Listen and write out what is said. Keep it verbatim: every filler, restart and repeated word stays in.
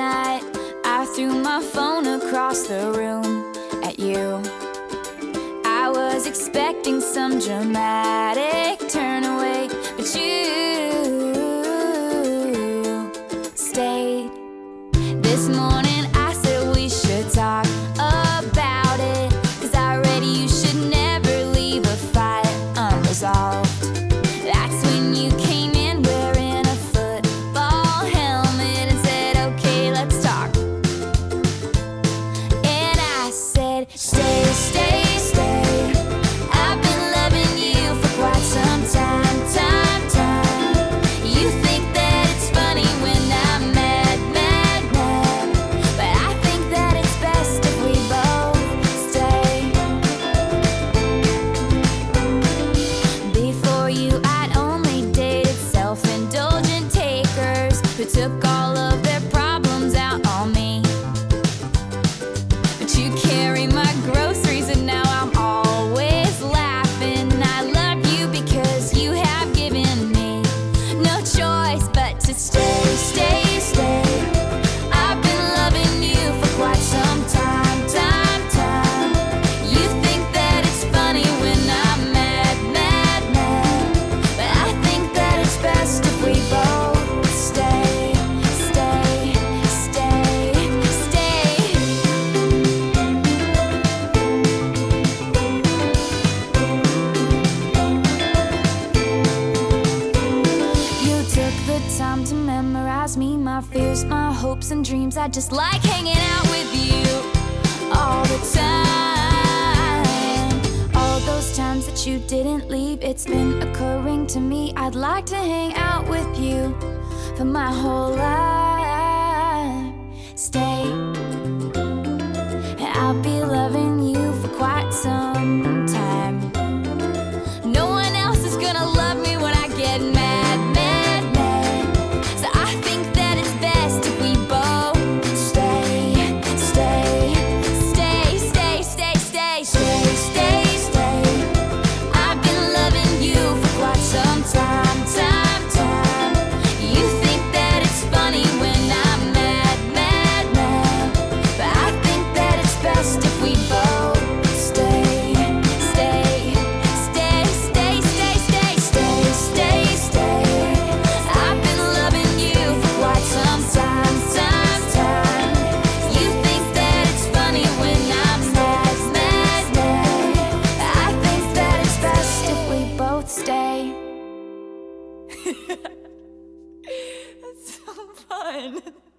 night, I threw my phone across the room at you. I was expecting some dramatic turn away, but you stayed. This morning I said we should talk about it, 'cause I read you should never leave a fight unresolved. That's when you came in wearing a football helmet and said, okay, let's talk. And I said, stay, stay, stay. I've been loving you for quite some time, time, time. You think that it's funny when I'm mad, mad, mad, but I think that it's best if we both stay. Before you, I'd only dated self-indulgent takers who took all of their problems out on me. But you carry my groceries and now I'm always laughing. I love you because you have given me no choice but to stay, stay, stay. I've been loving you for quite some time, time, time. You think that it's funny when I'm mad, mad, mad, but I think that it's best if we both stay, stay, stay, stay. You took the time to memorize me, my fears, my hopes and dreams. I just like hanging out with you all the time. All those times that you didn't leave, it's been occurring to me. I'd like to hang out with you for my whole life. Stay, and I'll be loving you for quite some time. No one else is gonna love me when I get mad, mad, mad. So I think that it's best if we both stay, stay, stay, stay, stay, stay, stay, stay, stay. I've been loving you for quite some time, time, time. You think that it's funny when I'm mad, mad, mad, but I think that it's best if we both stay, stay, stay, stay, stay, stay, stay, stay, stay. I've been loving you for quite some time, time, time. You think that it's funny when I'm mad, mad, mad, but I think that it's best if we both stay. That's so fun.